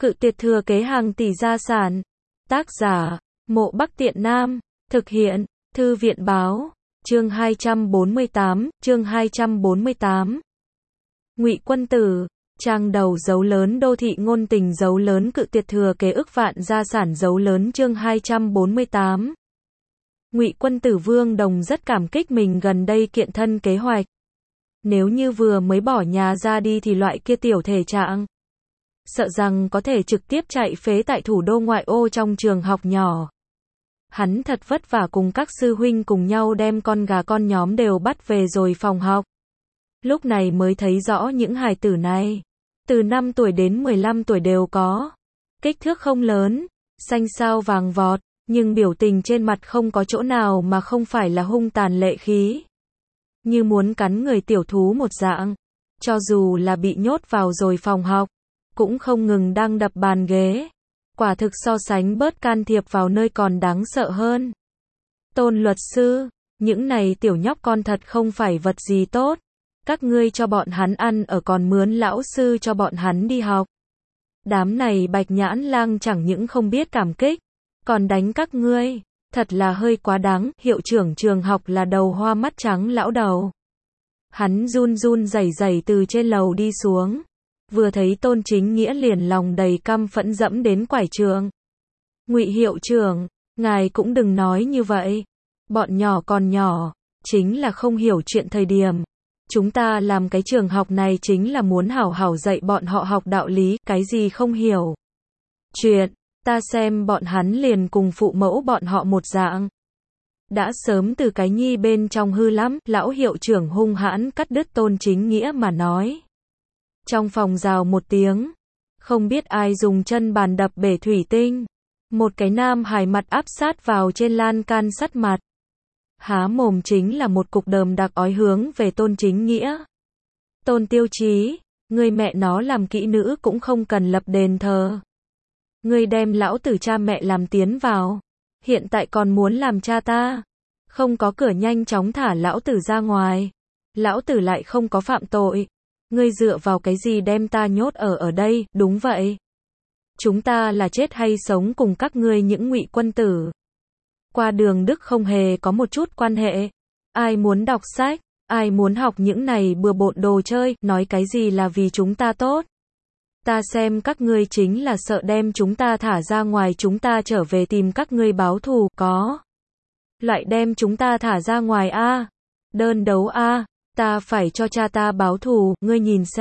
Cự tuyệt thừa kế hàng tỷ gia sản. Tác giả, Mộ Bắc Tiện Nam. Thực hiện, Thư viện báo. Chương 248. Ngụy Quân Tử. Trang đầu dấu lớn đô thị ngôn tình dấu lớn cự tuyệt thừa kế ức vạn gia sản dấu lớn chương 248. Ngụy Quân Tử Vương Đồng rất cảm kích mình gần đây kiện thân kế hoạch. Nếu như vừa mới bỏ nhà ra đi thì loại kia tiểu thể trạng, sợ rằng có thể trực tiếp chạy phế tại thủ đô ngoại ô trong trường học nhỏ. Hắn thật vất vả cùng các sư huynh cùng nhau đem con gà con nhóm đều bắt về rồi phòng học. Lúc này mới thấy rõ những hài tử này, từ 5 tuổi đến 15 tuổi đều có. Kích thước không lớn, xanh xao vàng vọt, nhưng biểu tình trên mặt không có chỗ nào mà không phải là hung tàn lệ khí. Như muốn cắn người tiểu thú một dạng. Cho dù là bị nhốt vào rồi phòng học, cũng không ngừng đang đập bàn ghế. Quả thực so sánh bớt can thiệp vào nơi còn đáng sợ hơn. Tôn luật sư, những này tiểu nhóc con thật không phải vật gì tốt. Các ngươi cho bọn hắn ăn ở còn mướn lão sư cho bọn hắn đi học. Đám này Bạch Nhãn Lang chẳng những không biết cảm kích, còn đánh các ngươi. Thật là hơi quá đáng. Hiệu trưởng trường học là đầu hoa mắt trắng lão đầu. Hắn run run rẩy rẩy từ trên lầu đi xuống. Vừa thấy Tôn Chính Nghĩa liền lòng đầy căm phẫn dẫm đến quải trường. Ngụy hiệu trưởng, ngài cũng đừng nói như vậy. Bọn nhỏ còn nhỏ, chính là không hiểu chuyện thời điểm. Chúng ta làm cái trường học này chính là muốn hảo hảo dạy bọn họ học đạo lý, cái gì không hiểu. Chuyện, ta xem bọn hắn liền cùng phụ mẫu bọn họ một dạng. Đã sớm từ cái nhi bên trong hư lắm, lão hiệu trưởng hung hãn cắt đứt Tôn Chính Nghĩa mà nói. Trong phòng rào một tiếng, không biết ai dùng chân bàn đập bể thủy tinh. Một cái nam hài mặt áp sát vào trên lan can sắt mặt. Há mồm chính là một cục đờm đặc ói hướng về Tôn Chính Nghĩa. Tôn Tiêu Chí, ngươi mẹ nó làm kỹ nữ cũng không cần lập đền thờ. Ngươi đem lão tử cha mẹ làm tiến vào. Hiện tại còn muốn làm cha ta. Không có cửa nhanh chóng thả lão tử ra ngoài. Lão tử lại không có phạm tội. Ngươi dựa vào cái gì đem ta nhốt ở đây, đúng vậy. Chúng ta là chết hay sống cùng các ngươi những Ngụy Quân Tử. Qua đường Đức không hề có một chút quan hệ. Ai muốn đọc sách, ai muốn học những này bừa bộn đồ chơi, nói cái gì là vì chúng ta tốt. Ta xem các ngươi chính là sợ đem chúng ta thả ra ngoài chúng ta trở về tìm các ngươi báo thù, có. Loại đem chúng ta thả ra ngoài a, đơn đấu a, ta phải cho cha ta báo thù, ngươi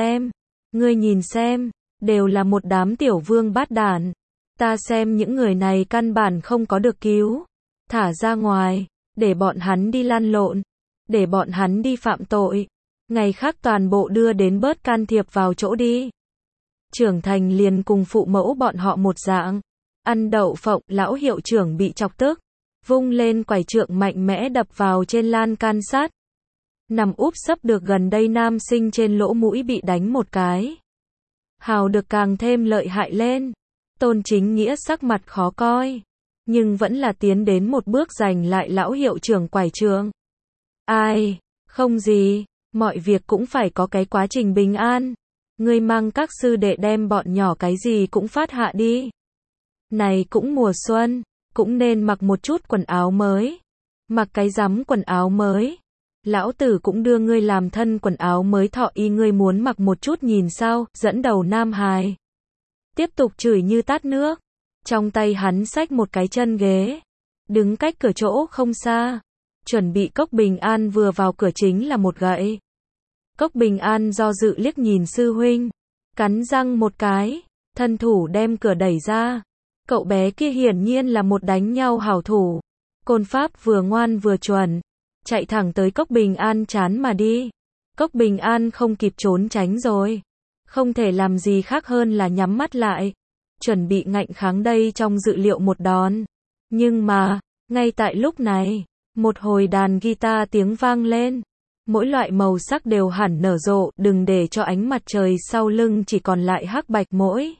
nhìn xem, đều là một đám tiểu vương bát đản. Ta xem những người này căn bản không có được cứu. Thả ra ngoài, để bọn hắn đi lăn lộn, để bọn hắn đi phạm tội. Ngày khác toàn bộ đưa đến bớt can thiệp vào chỗ đi. Trưởng thành liền cùng phụ mẫu bọn họ một dạng. Ăn đậu phộng, lão hiệu trưởng bị chọc tức. Vung lên quải trượng mạnh mẽ đập vào trên lan can sắt. Nằm úp sấp được gần đây nam sinh trên lỗ mũi bị đánh một cái. Hào được càng thêm lợi hại lên. Tôn Chính Nghĩa sắc mặt khó coi. Nhưng vẫn là tiến đến một bước giành lại lão hiệu trưởng quải trường. Ai, không gì, mọi việc cũng phải có cái quá trình bình an. Ngươi mang các sư đệ đem bọn nhỏ cái gì cũng phát hạ đi. Này cũng mùa xuân, cũng nên mặc một chút quần áo mới. Mặc cái rắm quần áo mới. Lão tử cũng đưa ngươi làm thân quần áo mới thọ y ngươi muốn mặc một chút nhìn sao, dẫn đầu nam hài. Tiếp tục chửi như tát nước. Trong tay hắn xách một cái chân ghế. Đứng cách cửa chỗ không xa. Chuẩn bị Cốc Bình An vừa vào cửa chính là một gậy. Cốc Bình An do dự liếc nhìn sư huynh. Cắn răng một cái. Thân thủ đem cửa đẩy ra. Cậu bé kia hiển nhiên là một đánh nhau hảo thủ. Côn pháp vừa ngoan vừa chuẩn. Chạy thẳng tới Cốc Bình An chán mà đi. Cốc Bình An không kịp trốn tránh rồi. Không thể làm gì khác hơn là nhắm mắt lại. Chuẩn bị ngạnh kháng đây trong dự liệu một đòn. Nhưng mà, ngay tại lúc này, một hồi đàn guitar tiếng vang lên. Mỗi loại màu sắc đều hẳn nở rộ, đừng để cho ánh mặt trời sau lưng chỉ còn lại hắc bạch mỗi.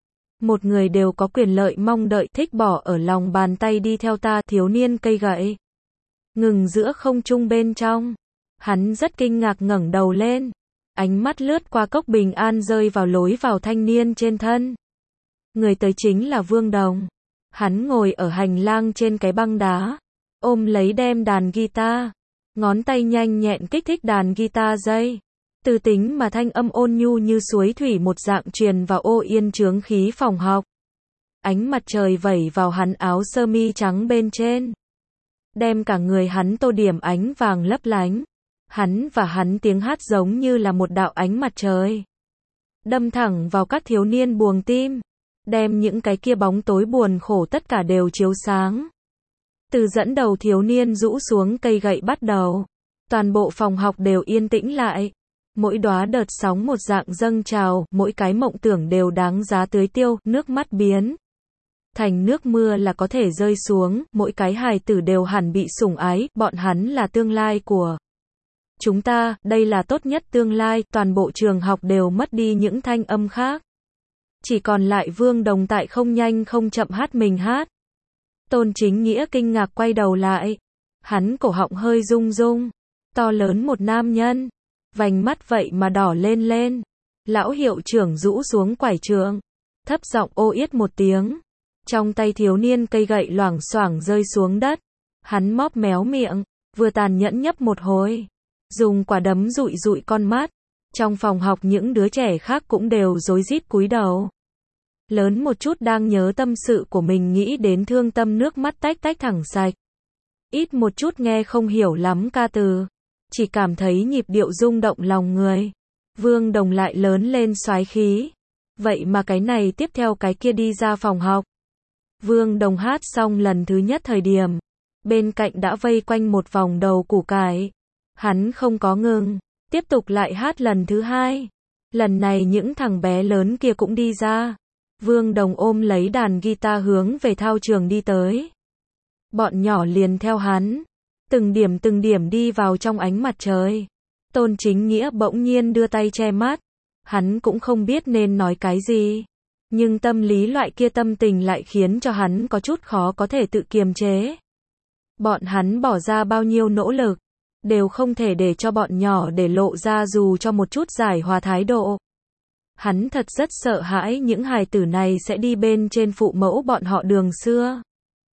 Một người đều có quyền lợi mong đợi thích bỏ ở lòng bàn tay đi theo ta thiếu niên cây gậy. Ngừng giữa không trung bên trong. Hắn rất kinh ngạc ngẩng đầu lên. Ánh mắt lướt qua Cốc Bình An rơi vào lối vào thanh niên trên thân. Người tới chính là Vương Đồng. Hắn ngồi ở hành lang trên cái băng đá, ôm lấy đem đàn guitar, ngón tay nhanh nhẹn kích thích đàn guitar dây. Từ tính mà thanh âm ôn nhu như suối thủy một dạng truyền vào ô yên chướng khí phòng học. Ánh mặt trời vẩy vào hắn áo sơ mi trắng bên trên, đem cả người hắn tô điểm ánh vàng lấp lánh. Hắn và hắn tiếng hát giống như là một đạo ánh mặt trời, đâm thẳng vào các thiếu niên buồng tim, đem những cái kia bóng tối buồn khổ tất cả đều chiếu sáng. Từ dẫn đầu thiếu niên rũ xuống cây gậy bắt đầu, toàn bộ phòng học đều yên tĩnh lại. Mỗi đóa đợt sóng một dạng dâng trào, mỗi cái mộng tưởng đều đáng giá tưới tiêu, nước mắt biến thành nước mưa là có thể rơi xuống, mỗi cái hài tử đều hẳn bị sủng ái, bọn hắn là tương lai của chúng ta, đây là tốt nhất tương lai, toàn bộ trường học đều mất đi những thanh âm khác. Chỉ còn lại Vương Đồng tại không nhanh không chậm hát mình hát. Tôn Chính Nghĩa kinh ngạc quay đầu lại. Hắn cổ họng hơi rung rung. To lớn một nam nhân. Vành mắt vậy mà đỏ lên lên. Lão hiệu trưởng rũ xuống quải trường. Thấp giọng ô yết một tiếng. Trong tay thiếu niên cây gậy loảng xoảng rơi xuống đất. Hắn móp méo miệng. Vừa tàn nhẫn nhấp một hồi. Dùng quả đấm dụi dụi con mắt. Trong phòng học những đứa trẻ khác cũng đều rối rít cúi đầu. Lớn một chút đang nhớ tâm sự của mình nghĩ đến thương tâm nước mắt tách tách thẳng sạch. Ít một chút nghe không hiểu lắm ca từ. Chỉ cảm thấy nhịp điệu rung động lòng người. Vương Đồng lại lớn lên soái khí. Vậy mà cái này tiếp theo cái kia đi ra phòng học. Vương Đồng hát xong lần thứ nhất thời điểm. Bên cạnh đã vây quanh một vòng đầu củ cải. Hắn không có ngừng. Tiếp tục lại hát lần thứ hai. Lần này những thằng bé lớn kia cũng đi ra. Vương Đồng ôm lấy đàn guitar hướng về thao trường đi tới. Bọn nhỏ liền theo hắn. Từng điểm đi vào trong ánh mặt trời. Tôn Chính Nghĩa bỗng nhiên đưa tay che mắt. Hắn cũng không biết nên nói cái gì. Nhưng tâm lý loại kia tâm tình lại khiến cho hắn có chút khó có thể tự kiềm chế. Bọn hắn bỏ ra bao nhiêu nỗ lực. Đều không thể để cho bọn nhỏ để lộ ra dù cho một chút giải hòa thái độ. Hắn thật rất sợ hãi những hài tử này sẽ đi bên trên phụ mẫu bọn họ đường xưa.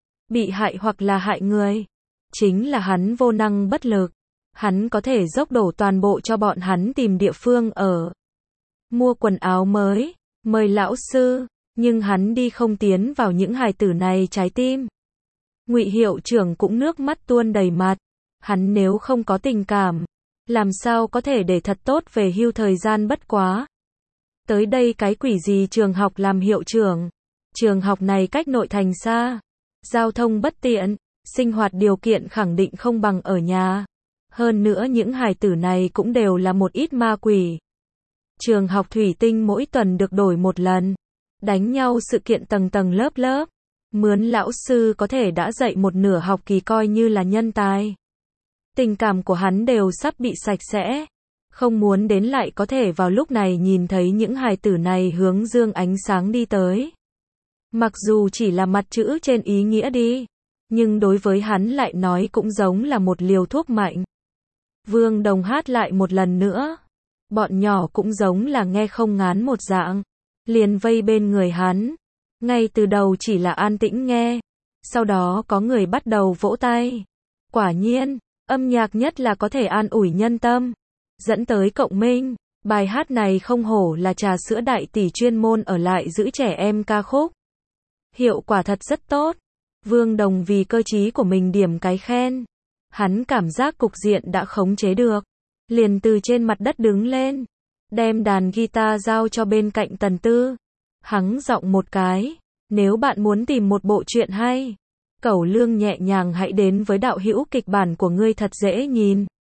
Bị hại hoặc là hại người. Chính là hắn vô năng bất lực. Hắn có thể dốc đổ toàn bộ cho bọn hắn tìm địa phương ở. Mua quần áo mới, mời lão sư, nhưng hắn đi không tiến vào những hài tử này trái tim. Ngụy hiệu trưởng cũng nước mắt tuôn đầy mặt. Hắn nếu không có tình cảm, làm sao có thể để thật tốt về hưu thời gian bất quá. Tới đây cái quỷ gì trường học làm hiệu trưởng. Trường học này cách nội thành xa. Giao thông bất tiện, sinh hoạt điều kiện khẳng định không bằng ở nhà. Hơn nữa những hài tử này cũng đều là một ít ma quỷ. Trường học thủy tinh mỗi tuần được đổi một lần. Đánh nhau sự kiện tầng tầng lớp lớp. Mướn lão sư có thể đã dạy một nửa học kỳ coi như là nhân tài. Tình cảm của hắn đều sắp bị sạch sẽ. Không muốn đến lại có thể vào lúc này nhìn thấy những hài tử này hướng dương ánh sáng đi tới. Mặc dù chỉ là mặt chữ trên ý nghĩa đi, nhưng đối với hắn lại nói cũng giống là một liều thuốc mạnh. Vương Đồng hát lại một lần nữa. Bọn nhỏ cũng giống là nghe không ngán một dạng. Liền vây bên người hắn. Ngay từ đầu chỉ là an tĩnh nghe. Sau đó có người bắt đầu vỗ tay. Quả nhiên, âm nhạc nhất là có thể an ủi nhân tâm. Dẫn tới cộng minh. Bài hát này không hổ là trà sữa đại tỷ chuyên môn ở lại giữ trẻ em ca khúc. Hiệu quả thật rất tốt. Vương Đồng vì cơ trí của mình điểm cái khen. Hắn cảm giác cục diện đã khống chế được. Liền từ trên mặt đất đứng lên. Đem đàn guitar giao cho bên cạnh Tần Tư. Hắng giọng một cái. Nếu bạn muốn tìm một bộ truyện hay, cẩu lương nhẹ nhàng hãy đến với đạo hữu kịch bản của ngươi thật dễ nhìn.